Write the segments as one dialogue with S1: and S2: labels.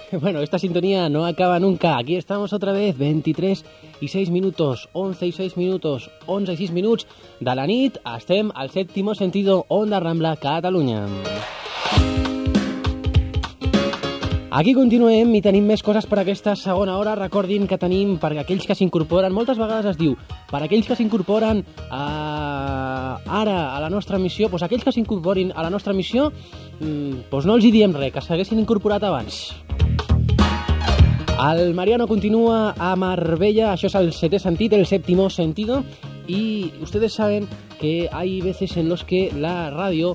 S1: Bueno, esta sintonía no acaba nunca. Aquí estamos otra vez, 23 i 6 minutos, 11 i 6 minutos, 11 i 6 minuts de la nit. Estem al Sèptimo Sentido, Onda Rambla, Catalunya. Aquí continuem i tenim més coses per aquesta segona hora. Recordin que tenim, per aquells que s'incorporen, moltes vegades es diu, per aquells que s'incorporen ara a la nostra missió, doncs aquells que s'incorporin a la nostra missió, doncs no els hi diem res, que s'haguessin incorporat abans. El Mariano continúa a Marbella, això és el setè sentit, el Séptimo Sentido, y ustedes saben que hay veces en los que la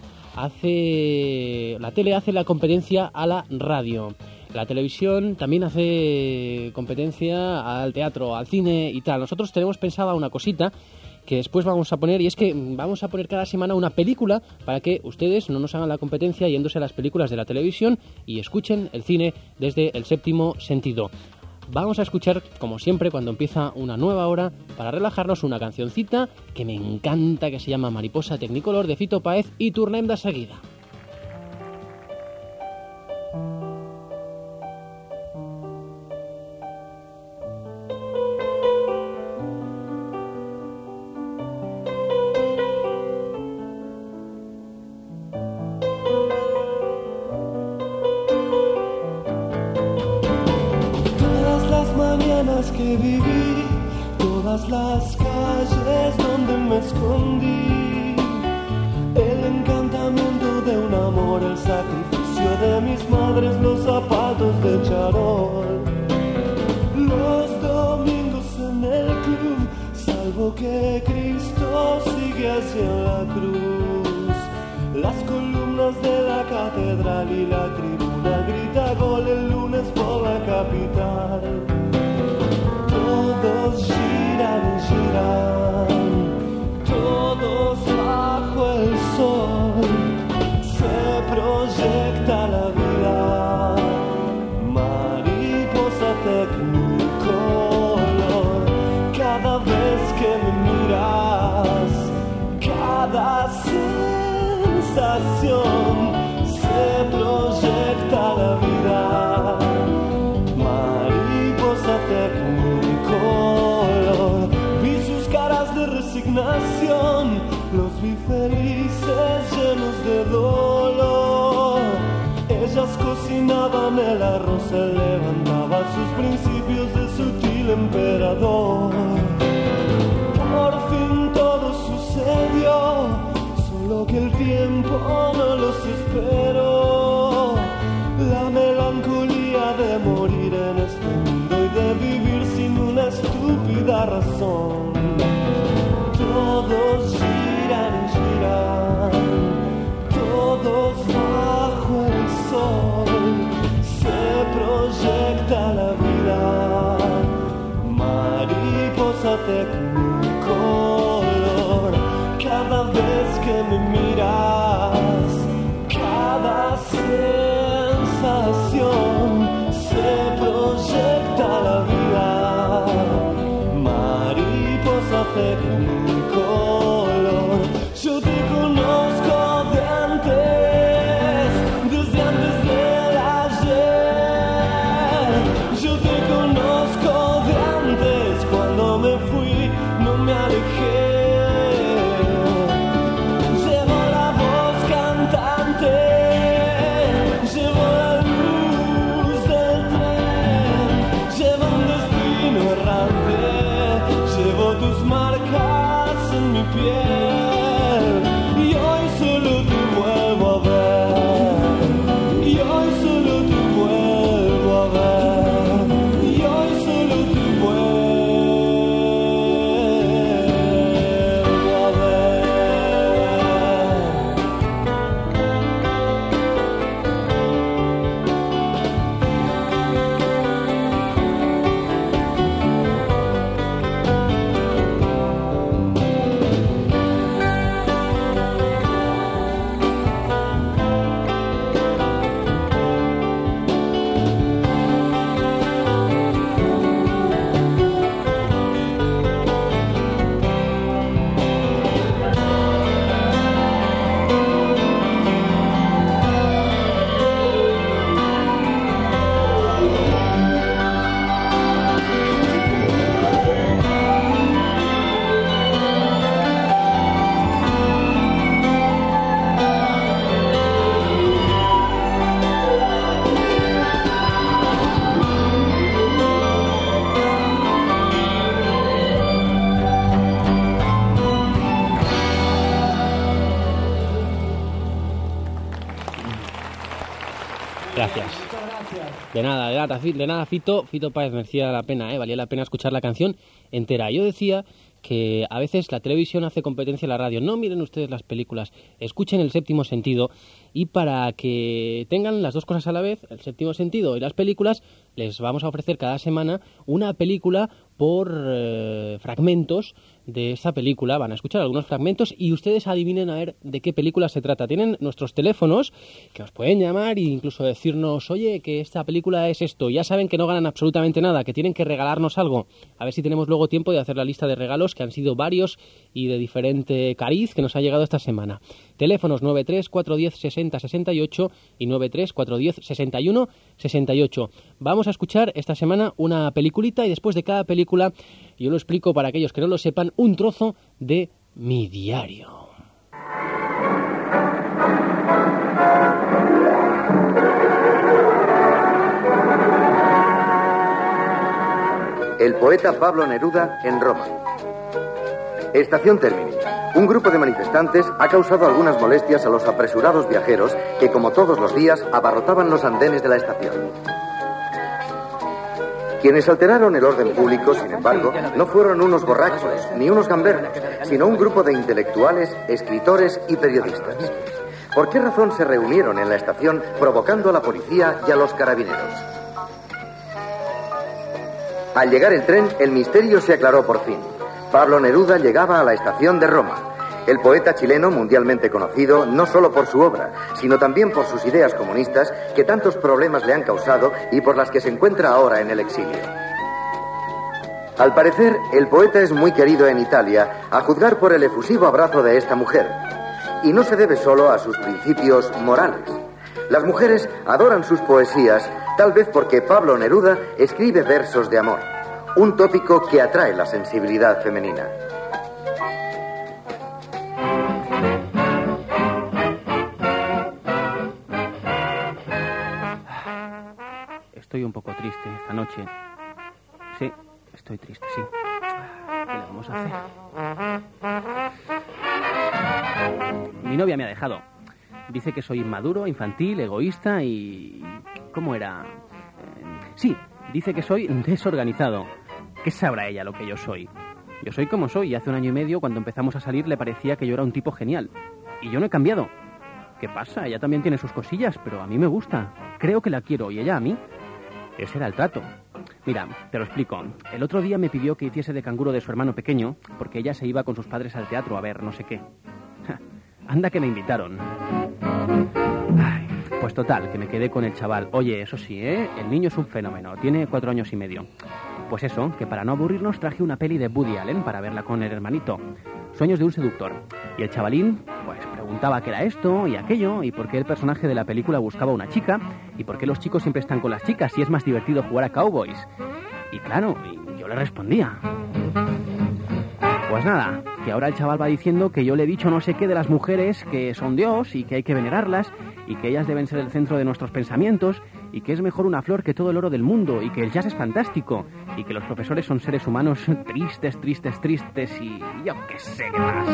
S1: tele hace la competencia a la radio. La televisión también hace competencia al teatro, al cine y tal. Nosotros tenemos pensada una cosita que después vamos a poner, y es que vamos a poner cada semana una película para que ustedes no nos hagan la competencia yéndose a las películas de la televisión y escuchen el cine desde el Séptimo Sentido. Vamos a escuchar, como siempre, cuando empieza una nueva hora, para relajarnos, una cancioncita que me encanta, que se llama Mariposa Tecnicolor, de Fito Páez, i tornem de seguida.
S2: Que viví, todas las calles donde me escondí, el encantamiento de un amor, el sacrificio de mis madres, los zapatos de charol, los domingos en el club, salvo que Cristo sigue hacia la cruz, las columnas de la catedral y la tribuna grita gol el lunes por la capital. Todos giran, giran, todos bajo el sol, se proyecta la vida, mariposa tecnicolor, cada vez que me miras, cada sensación, se proyecta la vida, mariposa tecnicolor. Vi sus caras de resignación, los vi felices llenos de dolor. Ellas cocinaban el arroz, se levantaba sus principios de sutil emperador. Por fin todo sucedió, solo que el tiempo no los esperó. La melancolía de morir en este mundo y de vivir sin una estúpida razón. Todos giran, giran, todos bajo el sol, se proyecta la vida, mariposa tecnicolor, cada vez que me miras, cada sensación, se proyecta la vida, mariposa tecnicolor. Yo te conozco de antes, desde antes del ayer. Yo te conozco de antes, cuando me fui no me alejé. Llevo la voz cantante, llevo la luz del tren, llevando
S1: De nada, Fito Páez, merecía la pena, valía la pena escuchar la canción entera. Yo decía que a veces la televisión hace competencia a la radio. No miren ustedes las películas, escuchen El Séptimo Sentido, y para que tengan las dos cosas a la vez, El Séptimo Sentido y las películas, les vamos a ofrecer cada semana una película por fragmentos de esa película. Van a escuchar algunos fragmentos y ustedes adivinen a ver de qué película se trata. Tienen nuestros teléfonos que os pueden llamar e incluso decirnos, oye, que esta película es esto. Ya saben que no ganan absolutamente nada, que tienen que regalarnos algo. A ver si tenemos luego tiempo de hacer la lista de regalos, que han sido varios y de diferente cariz que nos ha llegado esta semana. Teléfonos 93 410 60 68 y 93 410 61 68. Vamos a escuchar esta semana una peliculita y después de cada película, yo lo explico para aquellos que no lo sepan, un trozo de mi diario.
S3: El poeta Pablo Neruda en Roma. Estación Termini. Un grupo de manifestantes ha causado algunas molestias a los apresurados viajeros que, como todos los días, abarrotaban los andenes de la estación. Quienes alteraron el orden público, sin embargo, no fueron unos borrachos ni unos gamberros, sino un grupo de intelectuales, escritores y periodistas. ¿Por qué razón se reunieron en la estación provocando a la policía y a los carabineros? Al llegar el tren, el misterio se aclaró por fin. Pablo Neruda llegaba a la estación de Roma. El poeta chileno, mundialmente conocido no solo por su obra, sino también por sus ideas comunistas que tantos problemas le han causado y por las que se encuentra ahora en el exilio. Al parecer, el poeta es muy querido en Italia, a juzgar por el efusivo abrazo de esta mujer. Y no se debe solo a sus principios morales. Las mujeres adoran sus poesías, tal vez porque Pablo Neruda escribe versos de amor, un tópico que atrae la sensibilidad femenina.
S1: Estoy un poco triste esta noche. Sí, estoy triste, sí. ¿Qué le vamos a hacer? Mi novia me ha dejado. Dice que soy inmaduro, infantil, egoísta y... ¿Cómo era? Sí, dice que soy desorganizado. ¿Qué sabrá ella lo que yo soy? Yo soy como soy y hace 1 año y medio, cuando empezamos a salir, le parecía que yo era un tipo genial. Y yo no he cambiado. ¿Qué pasa? Ella también tiene sus cosillas, pero a mí me gusta. Creo que la quiero y ella a mí. Ese era el trato. Mira, te lo explico. El otro día me pidió que hiciese de canguro de su hermano pequeño porque ella se iba con sus padres al teatro a ver no sé qué. Anda que me invitaron. Ay, pues total, que me quedé con el chaval. Oye, eso sí, el niño es un fenómeno. Tiene 4 años y medio. Pues eso, que para no aburrirnos traje una peli de Woody Allen para verla con el hermanito. Sueños de un seductor. Y el chavalín, pues preguntaba qué era esto y aquello, y por qué el personaje de la película buscaba una chica, y por qué los chicos siempre están con las chicas y es más divertido jugar a cowboys. Y claro, yo le respondía. Pues nada, que ahora el chaval va diciendo que yo le he dicho no sé qué de las mujeres, que son Dios y que hay que venerarlas, y que ellas deben ser el centro de nuestros pensamientos, y que es mejor una flor que todo el oro del mundo, y que el jazz es fantástico, y que los profesores son seres humanos tristes, y yo qué sé qué más.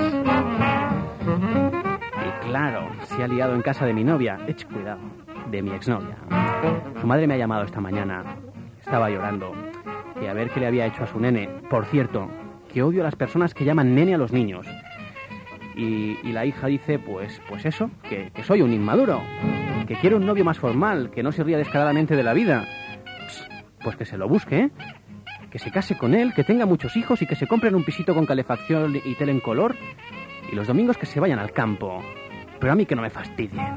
S1: Y claro, se ha liado en casa de mi novia, cuidado, de mi exnovia. Su madre me ha llamado esta mañana, estaba llorando, que a ver qué le había hecho a su nene. Por cierto, que odio a las personas que llaman nene a los niños. Y la hija dice, pues eso, que soy un inmaduro, que quiero un novio más formal, que no se ría descaradamente de la vida. Pues que se lo busque, que se case con él, que tenga muchos hijos y que se compren un pisito con calefacción y tele en color, y los domingos que se vayan al campo. Pero a mí que no me fastidien.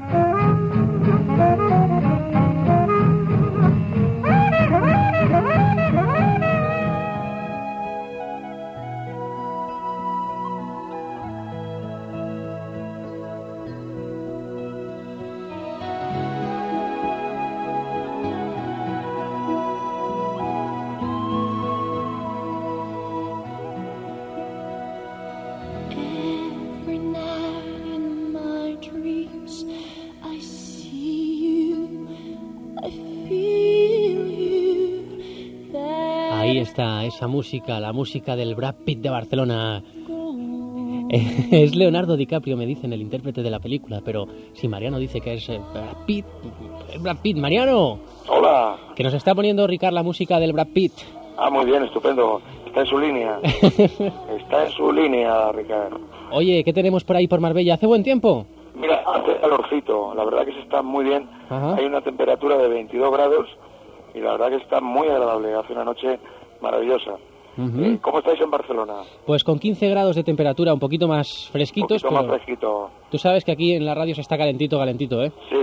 S1: Ahí está, esa música, la música del Brad Pitt de Barcelona. Es Leonardo DiCaprio, me dicen, el intérprete de la película, pero si Mariano dice que es Brad Pitt, es Brad Pitt. Mariano,
S4: Hola.
S1: que nos está poniendo Ricard la música del Brad Pitt.
S4: Ah, muy bien, estupendo. Está en su línea. Está en su línea, Ricardo.
S1: Oye, ¿qué tenemos por ahí por Marbella? ¿Hace buen tiempo?
S4: Mira, hace calorcito. La verdad que se está muy bien.
S1: Ajá.
S4: Hay una temperatura de 22 grados y la verdad que está muy agradable. Hace una noche maravillosa.
S1: Ujú.
S4: ¿Cómo estáis en Barcelona?
S1: Pues con 15 grados de temperatura, un poquito más fresquitos,
S4: Un poquito
S1: pero
S4: más fresquito.
S1: tú sabes que aquí en la radio se está calentito, ¿eh?
S4: Sí.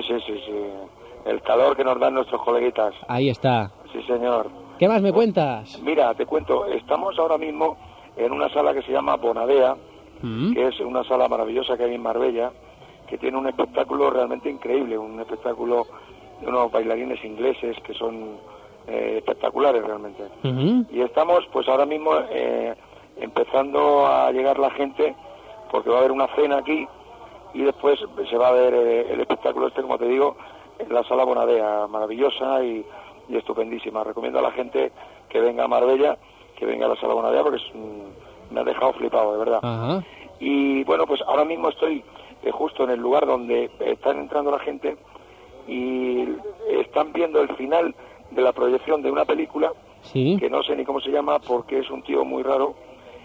S4: El calor que nos dan nuestros coleguitas.
S1: Ahí está.
S4: Sí, señor.
S1: ¿Qué más me cuentas?
S4: Mira, te cuento. Estamos ahora mismo en una sala que se llama Bonadea,
S1: ¿Mm?
S4: que es una sala maravillosa que hay en Marbella, que tiene un espectáculo realmente increíble, un espectáculo de unos bailarines ingleses que son espectaculares realmente.
S1: Ujú.
S4: Y estamos pues ahora mismo empezando a llegar la gente, porque va a haber una cena aquí y después se va a ver el espectáculo este, como te digo, en la sala Bonadea, maravillosa y estupendísima. Recomiendo a la gente que venga a Marbella, que venga a la sala Bonadea, porque me ha dejado flipado, de verdad.
S1: Ajá.
S4: Y bueno, pues ahora mismo estoy justo en el lugar donde están entrando la gente y están viendo el final de la proyección de una película
S1: Sí.
S4: que no sé ni cómo se llama porque es un tío muy raro,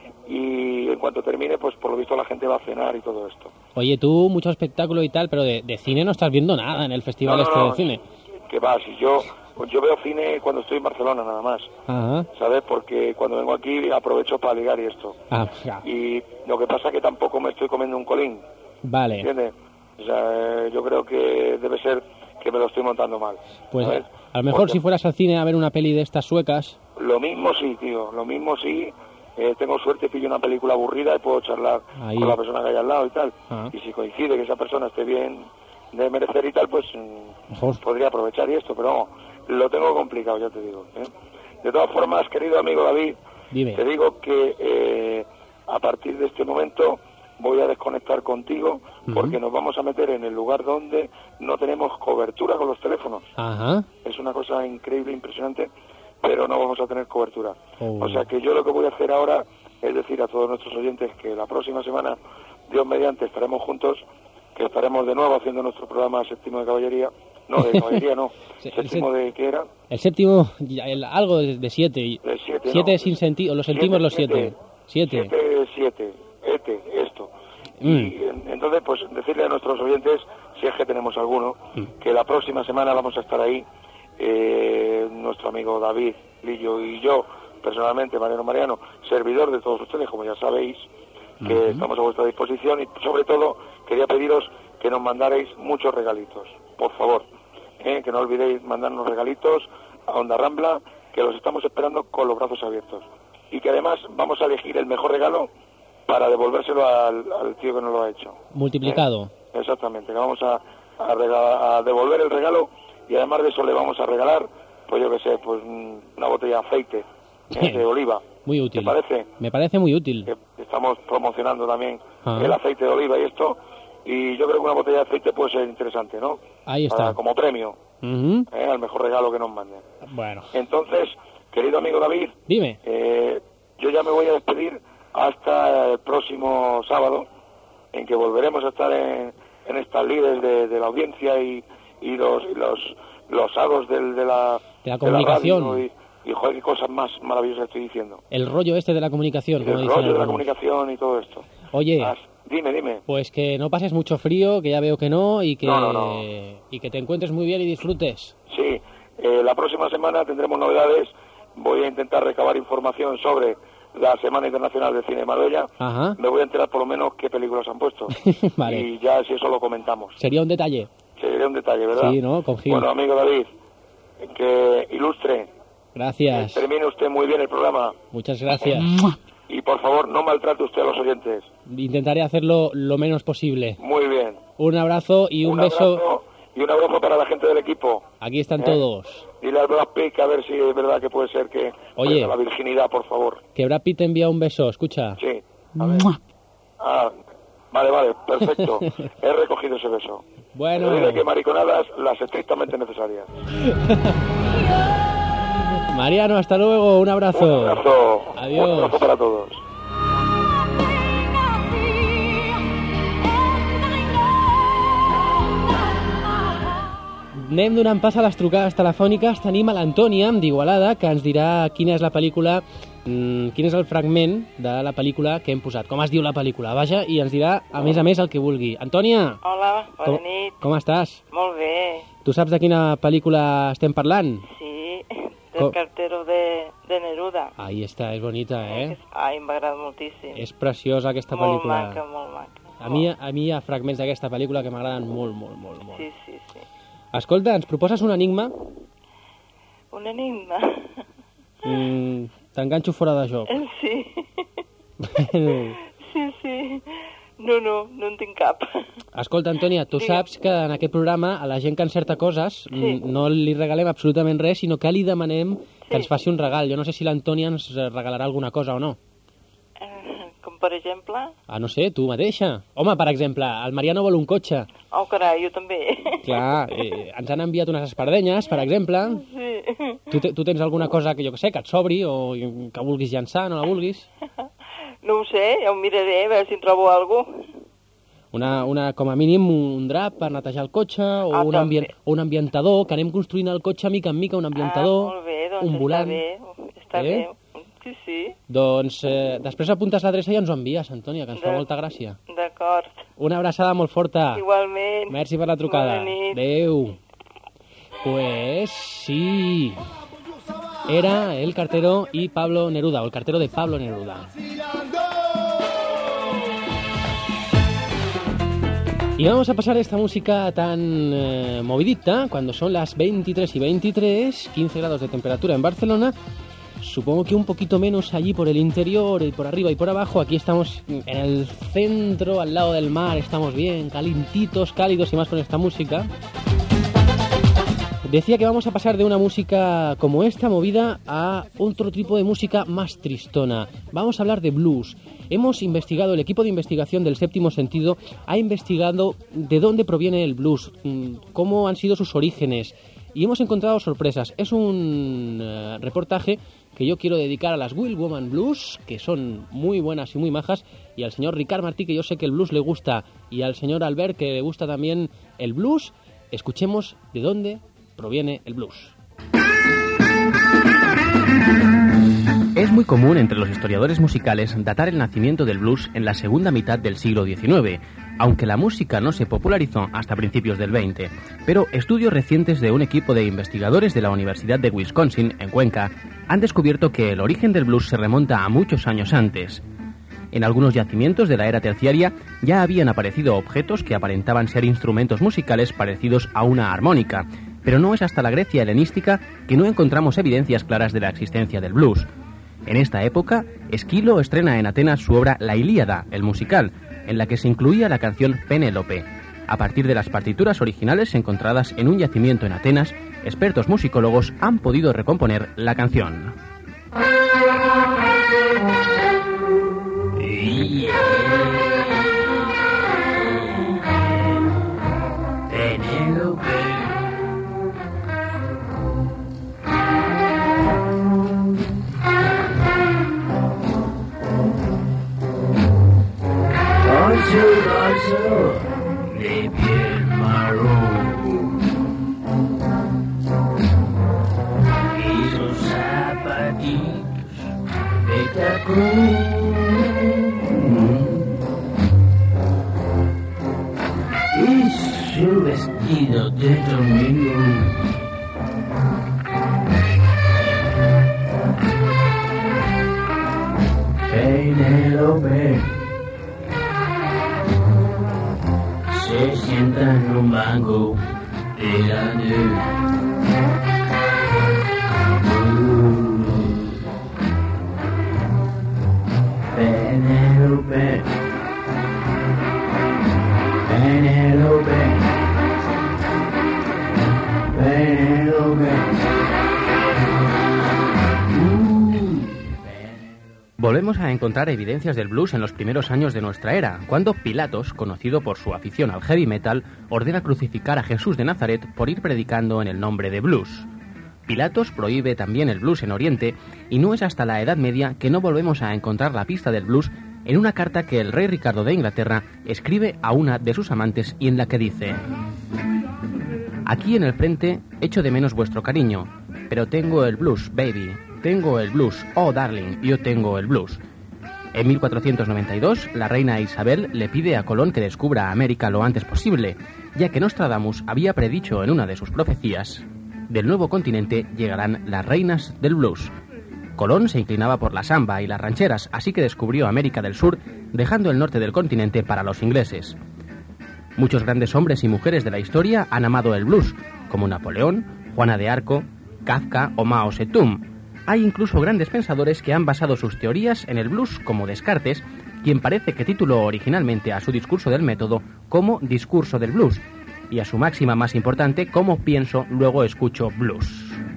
S4: y en cuanto termine, pues por lo visto la gente va a cenar y todo esto.
S1: Oye, tú mucho espectáculo y tal, pero de cine no estás viendo nada en el festival de cine.
S4: Que va, si yo veo cine cuando estoy en Barcelona nada más,
S1: Ajá.
S4: ¿sabes? Porque cuando vengo aquí aprovecho para ligar y esto.
S1: Ah, ya.
S4: Y lo que pasa es que tampoco me estoy comiendo un colín,
S1: Vale.
S4: ¿entiendes? O sea, yo creo que debe ser que me lo estoy montando mal.
S1: Pues
S4: ¿sabes?
S1: a lo mejor
S4: Porque
S1: si fueras al cine a ver una peli de estas suecas...
S4: Lo mismo sí, tío, lo mismo sí. Tengo suerte, pillo una película aburrida y puedo charlar
S1: Ahí.
S4: con la persona que hay al lado y tal.
S1: Ah.
S4: Y si coincide que esa persona esté bien de merecer y tal, pues
S1: Mejor.
S4: podría aprovechar y esto, pero vamos, lo tengo complicado, ya te digo. De todas formas, querido amigo David,
S1: Dime.
S4: te digo que a partir de este momento voy a desconectar contigo porque nos vamos a meter en el lugar donde no tenemos cobertura con los teléfonos.
S1: Ajá.
S4: Es una cosa increíble, impresionante, pero no vamos a tener cobertura.
S1: Oh.
S4: O sea que yo lo que voy a hacer ahora es decir a todos nuestros oyentes que la próxima semana, Dios mediante, estaremos juntos, que estaremos de nuevo haciendo nuestro programa Séptimo de Caballería. No, de Caballería no.
S1: Sí,
S4: Séptimo de, ¿qué era?
S1: El séptimo, algo de 7.
S4: De 7,
S1: Siete
S4: ¿no?
S1: sin sentido, lo sentimos los 7. 7.
S4: 7, esto. Y entonces, pues decirle a nuestros oyentes, si es que tenemos alguno, que la próxima semana vamos a estar ahí, nuestro amigo David, Lillo y yo, personalmente, Mariano, servidor de todos ustedes, como ya sabéis, que estamos a vuestra disposición, y sobre todo quería pediros que nos mandarais muchos regalitos, por favor, que no olvidéis mandarnos regalitos a Onda Rambla, que los estamos esperando con los brazos abiertos, y que además vamos a elegir el mejor regalo para devolvérselo al tío que nos lo ha hecho.
S1: Multiplicado.
S4: Exactamente, que vamos a devolver el regalo, y además de eso le vamos a regalar, pues yo qué sé, pues una botella de aceite de oliva.
S1: Muy útil.
S4: ¿Te parece?
S1: Me parece muy útil.
S4: Que estamos promocionando también
S1: Ah.
S4: el aceite de oliva y esto, y yo creo que una botella de aceite puede ser interesante, ¿no?
S1: Ahí está.
S4: Como premio,
S1: Ujú.
S4: al mejor regalo que nos manden.
S1: Bueno,
S4: Entonces, querido amigo David,
S1: dime.
S4: yo ya me voy a despedir hasta el próximo sábado, en que volveremos a estar en estas líderes de la audiencia y los hados de la
S1: comunicación.
S4: radio y joder, qué cosas más maravillosas estoy diciendo.
S1: El rollo este de la comunicación, como
S4: El
S1: dicen
S4: rollo de la
S1: algunos.
S4: comunicación y todo esto.
S1: Oye,
S4: Dime.
S1: pues que no pases mucho frío, que ya veo que no, y que,
S4: No.
S1: y que te encuentres muy bien y disfrutes.
S4: Sí, la próxima semana tendremos novedades. Voy a intentar recabar información sobre la Semana Internacional de Cine de Marbella.
S1: Ajá.
S4: Me voy a enterar por lo menos qué películas han puesto.
S1: Vale.
S4: Y ya si eso lo comentamos.
S1: Sería un detalle.
S4: Sería un detalle, ¿verdad?
S1: Sí, ¿no? Confío.
S4: Bueno, amigo David, que ilustre.
S1: Gracias.
S4: Termine usted muy bien el programa.
S1: Muchas gracias.
S4: Y por favor, no maltrate usted a los oyentes.
S1: Intentaré hacerlo lo menos posible.
S4: Muy bien.
S1: Un abrazo y un beso.
S4: Abrazo, y un abrazo para la gente del equipo.
S1: Aquí están todos.
S4: Dile al Brad Pitt a ver si es verdad que puede ser que...
S1: Oye.
S4: pues, la virginidad, por favor.
S1: Que Brad Pitt te envía un beso, escucha.
S4: Sí. A ver. Vale, perfecto. He recogido ese beso.
S1: Bueno.
S4: Pero dile que mariconadas las estrictamente necesarias.
S1: Mariano, hasta luego, un abrazo.
S4: Un abrazo.
S1: Adiós.
S4: Un abrazo para todos.
S5: May not be
S1: anem donant pas a les trucades telefòniques. Tenim a l'Antònia d'Igualada, que ens dirà quina és la pel·lícula, quin és el fragment de la pel·lícula que hem posat, com es diu la pel·lícula. Vaja, i ens dirà, a més, el que vulgui. Antònia!
S5: Hola, bona nit.
S1: Com estàs?
S5: Molt bé.
S1: Tu saps de quina pel·lícula estem parlant?
S5: Sí, del cartero de Neruda.
S1: Ahí està, és bonita, eh?
S5: Ai, m'agrada moltíssim.
S1: És preciosa aquesta pel·lícula.
S5: Molt maca, molt maca.
S1: A mi hi ha fragments d'aquesta pel·lícula que m'agraden molt, molt, molt, molt.
S5: Sí.
S1: Escolta, ens proposes un enigma?
S5: Un enigma?
S1: T'enganxo fora de joc.
S5: Sí. Sí. No en tinc cap.
S1: Escolta, Antònia, tu saps que en aquest programa a la gent que encerta coses no li regalem absolutament res, sinó que li demanem que ens faci un regal. Jo no sé si l'Antònia ens regalarà alguna cosa o no.
S5: Com per exemple?
S1: No sé, tu mateixa. Home, per exemple, el Mariano vol un cotxe.
S5: Oh, carai, jo també.
S1: Clar, ens han enviat unes espardenyes, per exemple.
S5: Sí.
S1: Tu tens alguna cosa que jo que sé, que et sobri o que vulguis llançar, no la vulguis?
S5: No ho sé, ja ho miraré, a veure si en trobo alguna cosa.
S1: Com a mínim un drap per netejar el cotxe o un ambientador, que anem construint el cotxe mica en mica, un ambientador,
S5: molt bé, doncs
S1: un volant.
S5: Està bé. Sí.
S1: Doncs després apuntes l'adreça i ens ho envies, Antònia, que ens fa molta gràcia.
S5: D'acord.
S1: Una abraçada molt forta.
S5: Igualment.
S1: Merci per la trucada.
S5: Bona nit.
S1: Adéu. Pues sí. Era el cartero y Pablo Neruda, o el cartero de Pablo Neruda. Y vamos a pasar esta música tan movidita cuando son las 23 y 23, 15 grados de temperatura en Barcelona. Supongo que un poquito menos allí por el interior y por arriba y por abajo. Aquí estamos en el centro, al lado del mar, estamos bien, calentitos, cálidos y más con esta música. Decía que vamos a pasar de una música como esta, movida, a otro tipo de música más tristona. Vamos a hablar de blues. Hemos investigado, el equipo de investigación del Séptimo Sentido ha investigado de dónde proviene el blues, cómo han sido sus orígenes, y hemos encontrado sorpresas. Es un reportaje que yo quiero dedicar a las Will Woman Blues, que son muy buenas y muy majas, y al señor Ricard Martí, que yo sé que el blues le gusta, y al señor Albert, que le gusta también el blues. Escuchemos de dónde proviene el blues. Es muy común entre los historiadores musicales datar el nacimiento del blues en la segunda mitad del siglo XIX, aunque la música no se popularizó hasta principios del XX. Pero estudios recientes de un equipo de investigadores de la Universidad de Wisconsin, en Cuenca, han descubierto que el origen del blues se remonta a muchos años antes. En algunos yacimientos de la era terciaria ya habían aparecido objetos que aparentaban ser instrumentos musicales parecidos a una armónica, pero no es hasta la Grecia helenística que no encontramos evidencias claras de la existencia del blues. En esta época, Esquilo estrena en Atenas su obra La Ilíada, el musical, en la que se incluía la canción Penélope. A partir de las partituras originales encontradas en un yacimiento en Atenas, expertos musicólogos han podido recomponer la canción.
S6: De piel marrón y sus zapatitos de tacón y su vestido de domingo. Penélope se sienta en un banco delante. Penélope, Penélope, Penélope.
S1: Volvemos a encontrar evidencias del blues en los primeros años de nuestra era, cuando Pilatos, conocido por su afición al heavy metal, ordena crucificar a Jesús de Nazaret por ir predicando en el nombre de blues. Pilatos prohíbe también el blues en Oriente, y no es hasta la Edad Media que no volvemos a encontrar la pista del blues en una carta que el rey Ricardo de Inglaterra escribe a una de sus amantes y en la que dice: Aquí en el frente echo de menos vuestro cariño, pero tengo el blues, baby. Tengo el blues. Oh, darling, yo tengo el blues. En 1492, la reina Isabel le pide a Colón que descubra América lo antes posible, ya que Nostradamus había predicho en una de sus profecías: del nuevo continente llegarán las reinas del blues. Colón se inclinaba por la samba y las rancheras, así que descubrió América del Sur, dejando el norte del continente para los ingleses. Muchos grandes hombres y mujeres de la historia han amado el blues, como Napoleón, Juana de Arco, Kafka o Mao Zedong. Hay incluso grandes pensadores que han basado sus teorías en el blues, como Descartes, quien parece que tituló originalmente a su discurso del método como Discurso del Blues, y a su máxima más importante como Pienso, luego escucho blues.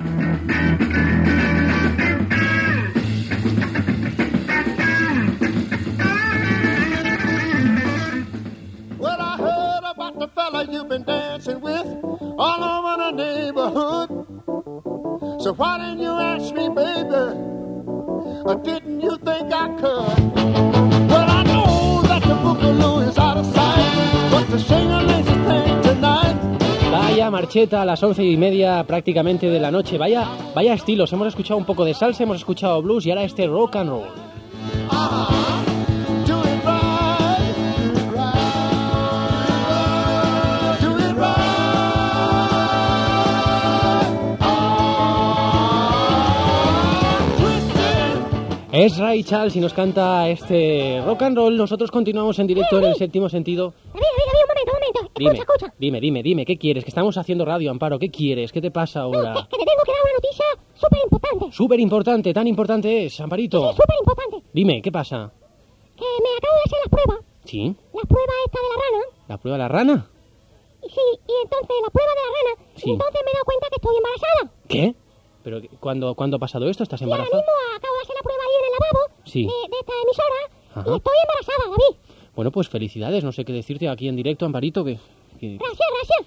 S7: Well, I heard about the fella you've been dancing with all over the neighborhood. So why didn't you ask me, baby? Or didn't you think I could? Well, I know that the boogaloo is out of sight, but the shingling is thing tonight.
S1: Vaya marcheta a las 11:30 prácticamente de la noche. Vaya estilos. Hemos escuchado un poco de salsa, hemos escuchado blues y ahora este rock and roll.
S7: Do it right, do it right, do it right.
S1: Es Ray Charles y nos canta este rock and roll. Nosotros continuamos en directo en el séptimo sentido.
S8: David, un momento. Escucha.
S1: Dime, ¿qué quieres? Que estamos haciendo radio, Amparo. ¿Qué quieres? ¿Qué te pasa ahora?
S8: Que te tengo que dar una noticia súper importante.
S1: Súper importante, tan importante es, Amparito.
S8: Sí, súper importante.
S1: Dime, ¿qué pasa?
S8: Que me acabo de hacer las pruebas.
S1: ¿Sí?
S8: La prueba esta de la rana.
S1: ¿La prueba de la rana?
S8: Sí, y entonces la prueba de la rana.
S1: Sí.
S8: Y entonces me he dado cuenta que estoy embarazada.
S1: ¿Qué? ¿Pero cuándo ha pasado esto? ¿Estás
S8: Y ahora
S1: embarazada?
S8: mismo acabo de hacer la prueba ahí en el lavabo
S1: Sí.
S8: de esta emisora.
S1: Ajá.
S8: Y estoy embarazada, David.
S1: Bueno, pues felicidades. No sé qué decirte aquí en directo, Amparito.
S8: Gracias.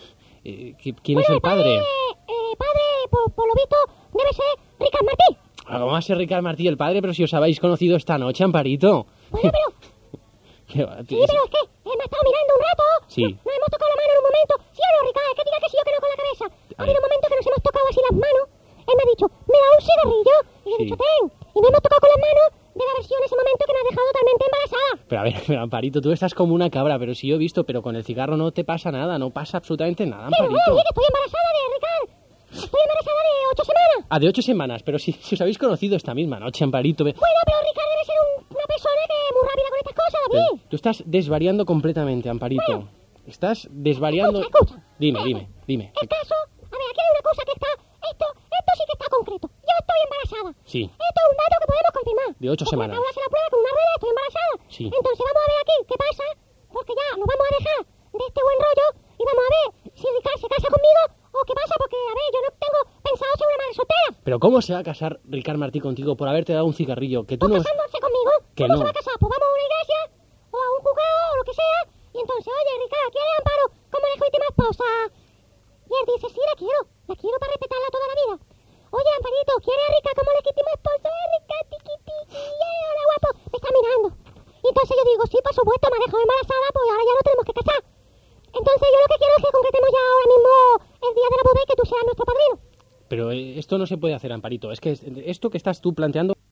S1: ¿Quién es el padre?
S8: Padre, por lo visto, debe ser Ricard Martí.
S1: ¿Cómo va a ser Ricard Martí el padre? Pero si os habéis conocido esta noche, Amparito.
S8: Bueno, pero...
S1: ¿Qué va,
S8: Sí, pero es que me ha estado mirando un rato.
S1: Sí.
S8: Nos hemos tocado la mano en un momento. ¿Sí o no, Ricard? Es que diga que sí o que no con la cabeza. Ha habido un momento que nos hemos tocado así las manos. Él me ha dicho, ¿me da un cigarrillo? Y yo he dicho, ten. Y nos hemos tocado con las manos. Debe haber sido en ese momento que me ha dejado totalmente embarazada.
S1: Pero a ver, Amparito, tú estás como una cabra, pero si yo he visto, pero con el cigarro no te pasa nada, no pasa absolutamente nada,
S8: Pero
S1: Amparito.
S8: oye, que estoy embarazada de Ricard. Estoy embarazada de 8 semanas.
S1: De 8 semanas, pero si os habéis conocido esta misma noche, Amparito.
S8: Bueno, pero Ricard debe ser una persona que es muy rápida con estas cosas, David.
S1: Tú estás desvariando completamente, Amparito. Estás desvariando...
S8: Escucha.
S1: Dime.
S8: El caso, a ver, aquí hay una cosa que está... Esto sí que está concreto. Yo estoy embarazada.
S1: Sí.
S8: Esto es un dato que podemos confirmar.
S1: De 8 semanas.
S8: Acabo de hacer la prueba con una rueda, estoy embarazada.
S1: Sí.
S8: Entonces vamos a ver aquí qué pasa, porque ya nos vamos a dejar de este buen rollo y vamos a ver si Ricard se casa conmigo o qué pasa, porque, a ver, yo no tengo pensado ser una madre soltera.
S1: Pero ¿cómo se va a casar Ricard Martí contigo por haberte dado un cigarrillo? Que tú no...
S8: Casándose conmigo.
S1: Que
S8: ¿Cómo
S1: no.
S8: se va a casar? Pues vamos a una iglesia o a un juzgado o lo que sea. Y entonces, oye, Ricard, ¿quieres Amparo como legítima esposa? Y él dice, sí, la quiero para respetarla toda la vida. Oye, Amparito, ¿quieres a Ricard como legítima esposa? Ricard, tiqui, hola, guapo, me está mirando. Y entonces yo digo, sí, por supuesto, me ha dejado embarazada, pues ahora ya no tenemos que casar. Entonces yo lo que quiero es que concretemos ya ahora mismo el día de la boda y que tú seas nuestro padrino.
S1: Pero esto no se puede hacer, Amparito. Es que esto que estás tú planteando...